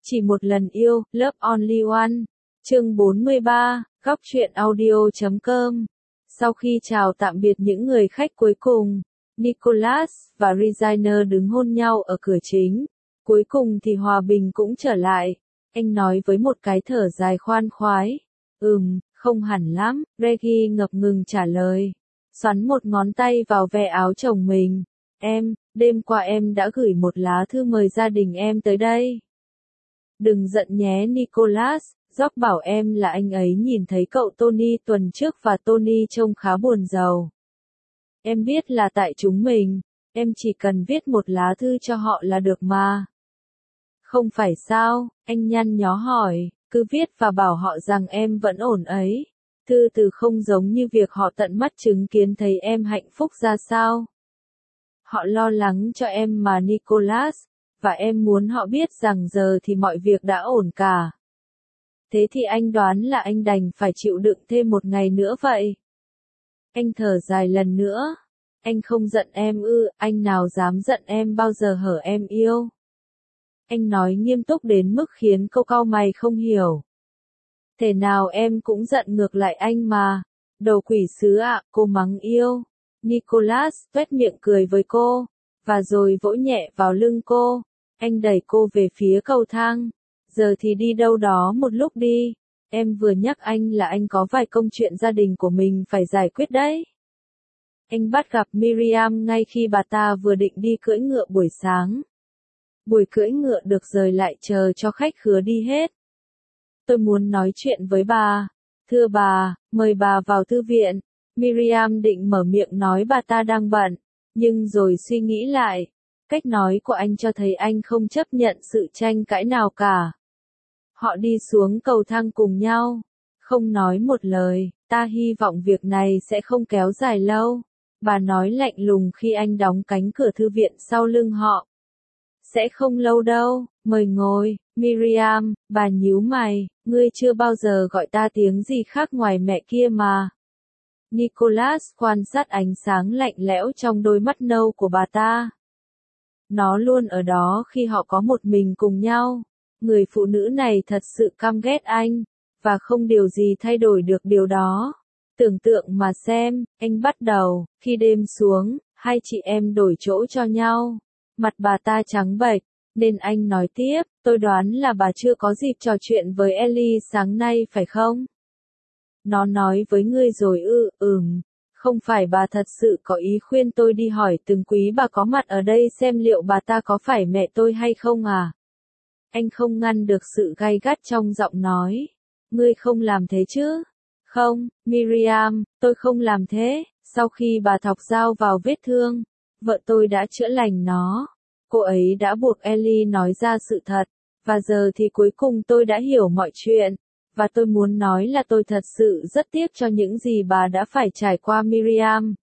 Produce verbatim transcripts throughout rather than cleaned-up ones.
Chỉ một lần yêu, Love Only One. Chương bốn mươi ba, góc truyện audio chấm com. Sau khi chào tạm biệt những người khách cuối cùng, Nicholas và Regina đứng hôn nhau ở cửa chính. Cuối cùng thì hòa bình cũng trở lại. Anh nói với một cái thở dài khoan khoái. Ừm, không hẳn lắm, Reggie ngập ngừng trả lời. Xoắn một ngón tay vào ve áo chồng mình. Em, đêm qua em đã gửi một lá thư mời gia đình em tới đây. Đừng giận nhé Nicholas, George bảo em là anh ấy nhìn thấy cậu Tony tuần trước và Tony trông khá buồn rầu. Em biết là tại chúng mình, em chỉ cần viết một lá thư cho họ là được mà. Không phải sao, anh nhăn nhó hỏi, cứ viết và bảo họ rằng em vẫn ổn ấy. Thư từ không giống như việc họ tận mắt chứng kiến thấy em hạnh phúc ra sao. Họ lo lắng cho em mà Nicholas, và em muốn họ biết rằng giờ thì mọi việc đã ổn cả. Thế thì anh đoán là anh đành phải chịu đựng thêm một ngày nữa vậy. Anh thở dài lần nữa. Anh không giận em ư, anh nào dám giận em bao giờ hở em yêu. Anh nói nghiêm túc đến mức khiến cô cau mày không hiểu. Thế nào em cũng giận ngược lại anh mà. Đầu quỷ sứ ạ, cô mắng yêu. Nicholas tuét miệng cười với cô, và rồi vỗ nhẹ vào lưng cô. Anh đẩy cô về phía cầu thang. Giờ thì đi đâu đó một lúc đi. Em vừa nhắc anh là anh có vài công chuyện gia đình của mình phải giải quyết đấy. Anh bắt gặp Miriam ngay khi bà ta vừa định đi cưỡi ngựa buổi sáng. Buổi cưỡi ngựa được rời lại chờ cho khách khứa đi hết. Tôi muốn nói chuyện với bà. Thưa bà, mời bà vào thư viện. Miriam định mở miệng nói bà ta đang bận, nhưng rồi suy nghĩ lại. Cách nói của anh cho thấy anh không chấp nhận sự tranh cãi nào cả. Họ đi xuống cầu thang cùng nhau, không nói một lời. Ta hy vọng việc này sẽ không kéo dài lâu. Bà nói lạnh lùng khi anh đóng cánh cửa thư viện sau lưng họ. Sẽ không lâu đâu, mời ngồi. Miriam, bà nhíu mày, ngươi chưa bao giờ gọi ta tiếng gì khác ngoài mẹ kia mà. Nicholas quan sát ánh sáng lạnh lẽo trong đôi mắt nâu của bà ta. Nó luôn ở đó khi họ có một mình cùng nhau. Người phụ nữ này thật sự căm ghét anh, và không điều gì thay đổi được điều đó. Tưởng tượng mà xem, anh bắt đầu, khi đêm xuống, hai chị em đổi chỗ cho nhau. Mặt bà ta trắng bệch, nên anh nói tiếp, tôi đoán là bà chưa có dịp trò chuyện với Ellie sáng nay phải không? Nó nói với ngươi rồi ư, ừm. Không phải bà thật sự có ý khuyên tôi đi hỏi từng quý bà có mặt ở đây xem liệu bà ta có phải mẹ tôi hay không à? Anh không ngăn được sự gay gắt trong giọng nói. Ngươi không làm thế chứ? Không, Miriam, tôi không làm thế. Sau khi bà thọc dao vào vết thương, vợ tôi đã chữa lành nó. Cô ấy đã buộc Ellie nói ra sự thật, và giờ thì cuối cùng tôi đã hiểu mọi chuyện. Và tôi muốn nói là tôi thật sự rất tiếc cho những gì bà đã phải trải qua Miriam.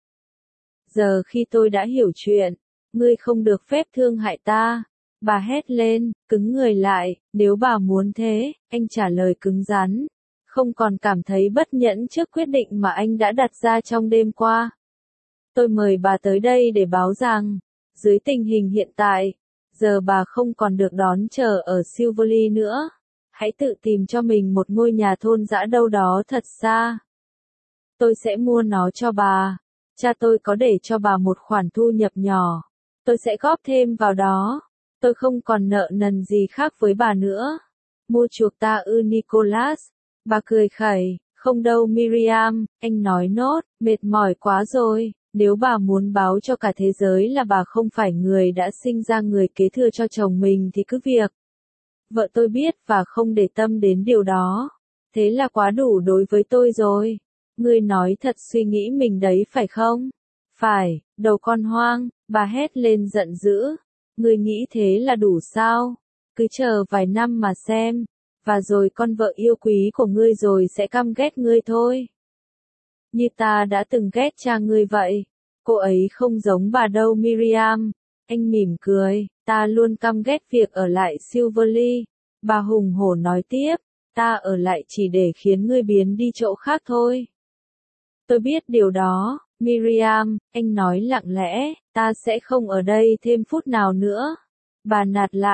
Giờ khi tôi đã hiểu chuyện, ngươi không được phép thương hại ta. Bà hét lên, cứng người lại, nếu bà muốn thế, anh trả lời cứng rắn. Không còn cảm thấy bất nhẫn trước quyết định mà anh đã đặt ra trong đêm qua. Tôi mời bà tới đây để báo rằng, dưới tình hình hiện tại, giờ bà không còn được đón chờ ở Silverley nữa. Hãy tự tìm cho mình một ngôi nhà thôn dã đâu đó thật xa. Tôi sẽ mua nó cho bà. Cha tôi có để cho bà một khoản thu nhập nhỏ. Tôi sẽ góp thêm vào đó. Tôi không còn nợ nần gì khác với bà nữa. Mua chuộc ta ư Nicholas. Bà cười khẩy. Không đâu Miriam, anh nói nốt, mệt mỏi quá rồi. Nếu bà muốn báo cho cả thế giới là bà không phải người đã sinh ra người kế thừa cho chồng mình thì cứ việc. Vợ tôi biết và không để tâm đến điều đó. Thế là quá đủ đối với tôi rồi. Ngươi nói thật suy nghĩ mình đấy phải không? Phải, đầu con hoang, bà hét lên giận dữ. Ngươi nghĩ thế là đủ sao? Cứ chờ vài năm mà xem. Và rồi con vợ yêu quý của ngươi rồi sẽ căm ghét ngươi thôi. Như ta đã từng ghét cha ngươi vậy. Cô ấy không giống bà đâu Miriam. Anh mỉm cười, ta luôn căm ghét việc ở lại Silverley. Bà hùng hổ nói tiếp, ta ở lại chỉ để khiến ngươi biến đi chỗ khác thôi. Tôi biết điều đó, Miriam, anh nói lặng lẽ, ta sẽ không ở đây thêm phút nào nữa. Bà nạt lại,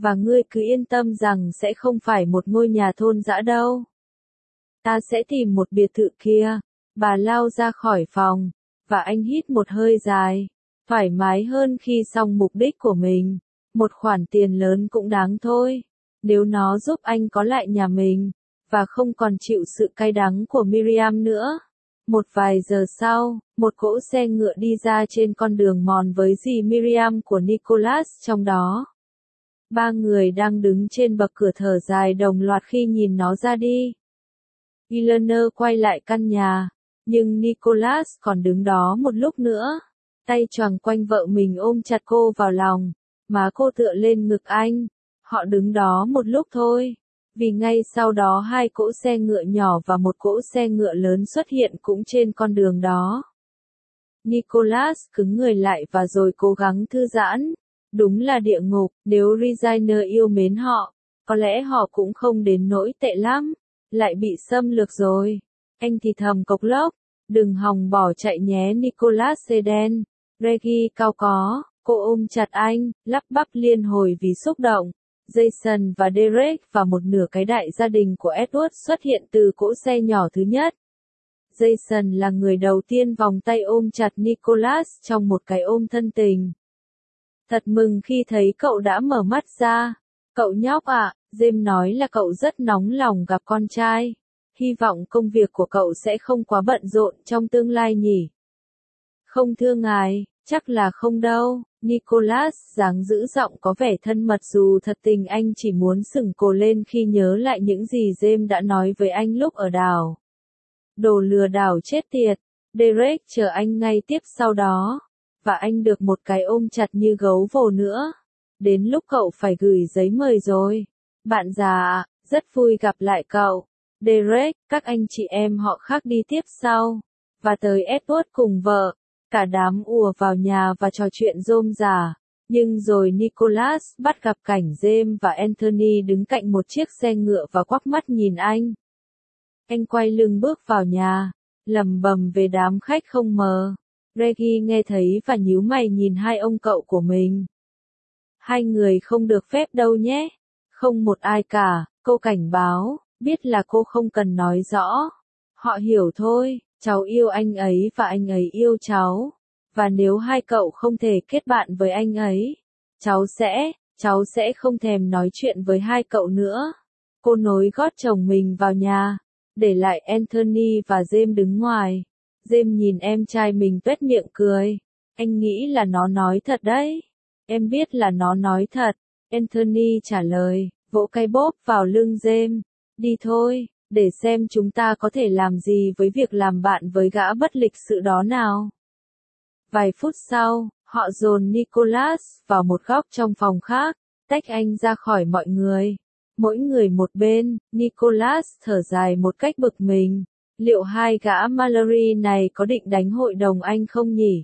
Và ngươi cứ yên tâm rằng sẽ không phải một ngôi nhà thôn dã đâu. Ta sẽ tìm một biệt thự kia. Bà lao ra khỏi phòng, và anh hít một hơi dài, thoải mái hơn khi xong mục đích của mình. Một khoản tiền lớn cũng đáng thôi, nếu nó giúp anh có lại nhà mình, và không còn chịu sự cay đắng của Miriam nữa. Một vài giờ sau, một cỗ xe ngựa đi ra trên con đường mòn với dì Miriam của Nicholas trong đó. Ba người đang đứng trên bậc cửa thở dài đồng loạt khi nhìn nó ra đi. Eleanor quay lại căn nhà, nhưng Nicholas còn đứng đó một lúc nữa, tay choàng quanh vợ mình ôm chặt cô vào lòng, má cô tựa lên ngực anh. Họ đứng đó một lúc thôi, vì ngay sau đó hai cỗ xe ngựa nhỏ và một cỗ xe ngựa lớn xuất hiện cũng trên con đường đó. Nicholas cứng người lại và rồi cố gắng thư giãn. Đúng là địa ngục, nếu Regina yêu mến họ, có lẽ họ cũng không đến nỗi tệ lắm. Lại bị xâm lược rồi. Anh thì thầm cộc lốc, đừng hòng bỏ chạy nhé Nicholas Eden. Reggie cao có, cô ôm chặt anh, lắp bắp liên hồi vì xúc động. Jason và Derek và một nửa cái đại gia đình của Edward xuất hiện từ cỗ xe nhỏ thứ nhất. Jason là người đầu tiên vòng tay ôm chặt Nicholas trong một cái ôm thân tình. Thật mừng khi thấy cậu đã mở mắt ra. Cậu nhóc ạ, à, James nói là cậu rất nóng lòng gặp con trai. Hy vọng công việc của cậu sẽ không quá bận rộn trong tương lai nhỉ. Không thưa ngài, chắc là không đâu. Nicholas dáng giữ giọng có vẻ thân mật dù thật tình anh chỉ muốn sừng cổ lên khi nhớ lại những gì James đã nói với anh lúc ở đảo. Đồ lừa đảo chết tiệt. Derek chờ anh ngay tiếp sau đó. Và anh được một cái ôm chặt như gấu vồ nữa. Đến lúc cậu phải gửi giấy mời rồi. Bạn già ạ, rất vui gặp lại cậu. Derek, các anh chị em họ khác đi tiếp sau. Và tới Edward cùng vợ. Cả đám ùa vào nhà và trò chuyện rôm rả. Nhưng rồi Nicholas bắt gặp cảnh James và Anthony đứng cạnh một chiếc xe ngựa và quắc mắt nhìn anh. Anh quay lưng bước vào nhà, lẩm bẩm về đám khách không mờ. Reggie nghe thấy và nhíu mày nhìn hai ông cậu của mình. Hai người không được phép đâu nhé. Không một ai cả, cô cảnh báo, biết là cô không cần nói rõ. Họ hiểu thôi, cháu yêu anh ấy và anh ấy yêu cháu. Và nếu hai cậu không thể kết bạn với anh ấy, cháu sẽ, cháu sẽ không thèm nói chuyện với hai cậu nữa. Cô nối gót chồng mình vào nhà, để lại Anthony và James đứng ngoài. James nhìn em trai mình tuét miệng cười. Anh nghĩ là nó nói thật đấy. Em biết là nó nói thật. Anthony trả lời, vỗ cái bóp vào lưng James. Đi thôi, để xem chúng ta có thể làm gì với việc làm bạn với gã bất lịch sự đó nào. Vài phút sau, họ dồn Nicholas vào một góc trong phòng khác, tách anh ra khỏi mọi người. Mỗi người một bên, Nicholas thở dài một cách bực mình. Liệu hai gã Mallory này có định đánh hội đồng anh không nhỉ?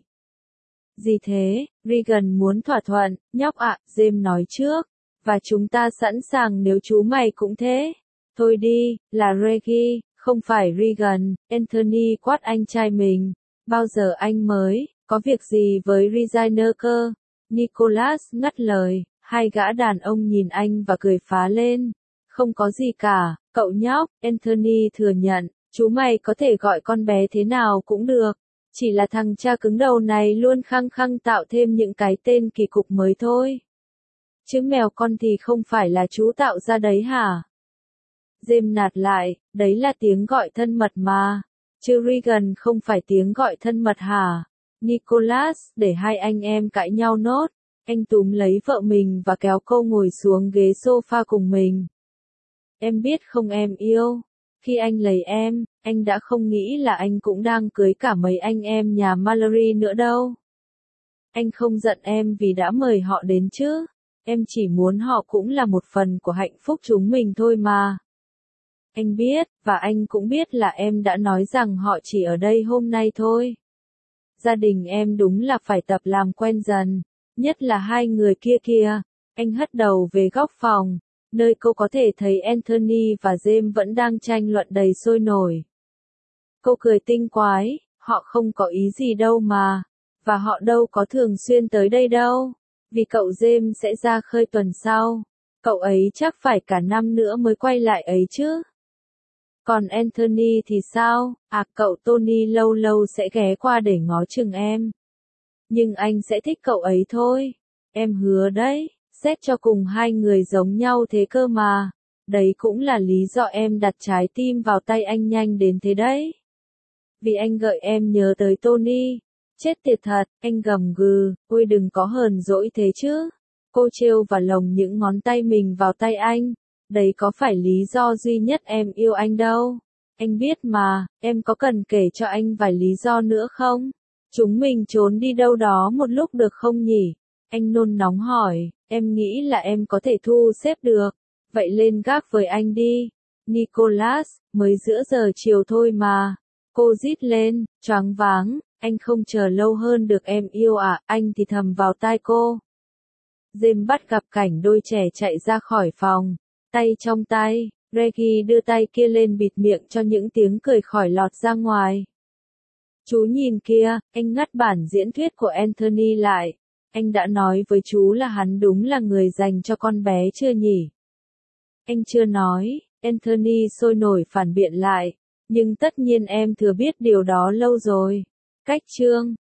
Gì thế, Regan muốn thỏa thuận, nhóc ạ, James nói trước. Và chúng ta sẵn sàng nếu chú mày cũng thế. Thôi đi, là Reggie, không phải Regan. Anthony quát anh trai mình. Bao giờ anh mới, có việc gì với Regina cơ? Nicholas ngắt lời, hai gã đàn ông nhìn anh và cười phá lên. Không có gì cả, cậu nhóc, Anthony thừa nhận. Chú mày có thể gọi con bé thế nào cũng được. Chỉ là thằng cha cứng đầu này luôn khăng khăng tạo thêm những cái tên kỳ cục mới thôi. Chứ mèo con thì không phải là chú tạo ra đấy hả? James nạt lại, đấy là tiếng gọi thân mật mà. Chứ Regan không phải tiếng gọi thân mật hả? Nicholas, để hai anh em cãi nhau nốt. Anh túm lấy vợ mình và kéo cô ngồi xuống ghế sofa cùng mình. Em biết không em yêu. Khi anh lấy em, anh đã không nghĩ là anh cũng đang cưới cả mấy anh em nhà Mallory nữa đâu. Anh không giận em vì đã mời họ đến chứ. Em chỉ muốn họ cũng là một phần của hạnh phúc chúng mình thôi mà. Anh biết, và anh cũng biết là em đã nói rằng họ chỉ ở đây hôm nay thôi. Gia đình em đúng là phải tập làm quen dần, nhất là hai người kia kìa. Anh hất đầu về góc phòng, nơi cô có thể thấy Anthony và James vẫn đang tranh luận đầy sôi nổi. Cô cười tinh quái, họ không có ý gì đâu mà, và họ đâu có thường xuyên tới đây đâu, vì cậu James sẽ ra khơi tuần sau. Cậu ấy chắc phải cả năm nữa mới quay lại ấy chứ. Còn Anthony thì sao? À, cậu Tony lâu lâu sẽ ghé qua để ngó chừng em. Nhưng anh sẽ thích cậu ấy thôi. Em hứa đấy, xét cho cùng hai người giống nhau thế cơ mà. Đấy cũng là lý do em đặt trái tim vào tay anh nhanh đến thế đấy. Vì anh gợi em nhớ tới Tony. Chết tiệt thật, anh gầm gừ, ôi đừng có hờn dỗi thế chứ. Cô trêu và lồng những ngón tay mình vào tay anh. Đấy có phải lý do duy nhất em yêu anh đâu. Anh biết mà, em có cần kể cho anh vài lý do nữa không? Chúng mình trốn đi đâu đó một lúc được không nhỉ? Anh nôn nóng hỏi, em nghĩ là em có thể thu xếp được. Vậy lên gác với anh đi. Nicholas, mới giữa giờ chiều thôi mà. Cô rít lên, choáng váng, anh không chờ lâu hơn được em yêu à, anh thì thầm vào tai cô. James bắt gặp cảnh đôi trẻ chạy ra khỏi phòng, tay trong tay, Reggie đưa tay kia lên bịt miệng cho những tiếng cười khỏi lọt ra ngoài. Chú nhìn kia, anh ngắt bản diễn thuyết của Anthony lại. Anh đã nói với chú là hắn đúng là người dành cho con bé chưa nhỉ? Anh chưa nói, Anthony sôi nổi phản biện lại. Nhưng tất nhiên em thừa biết điều đó lâu rồi. Cách chương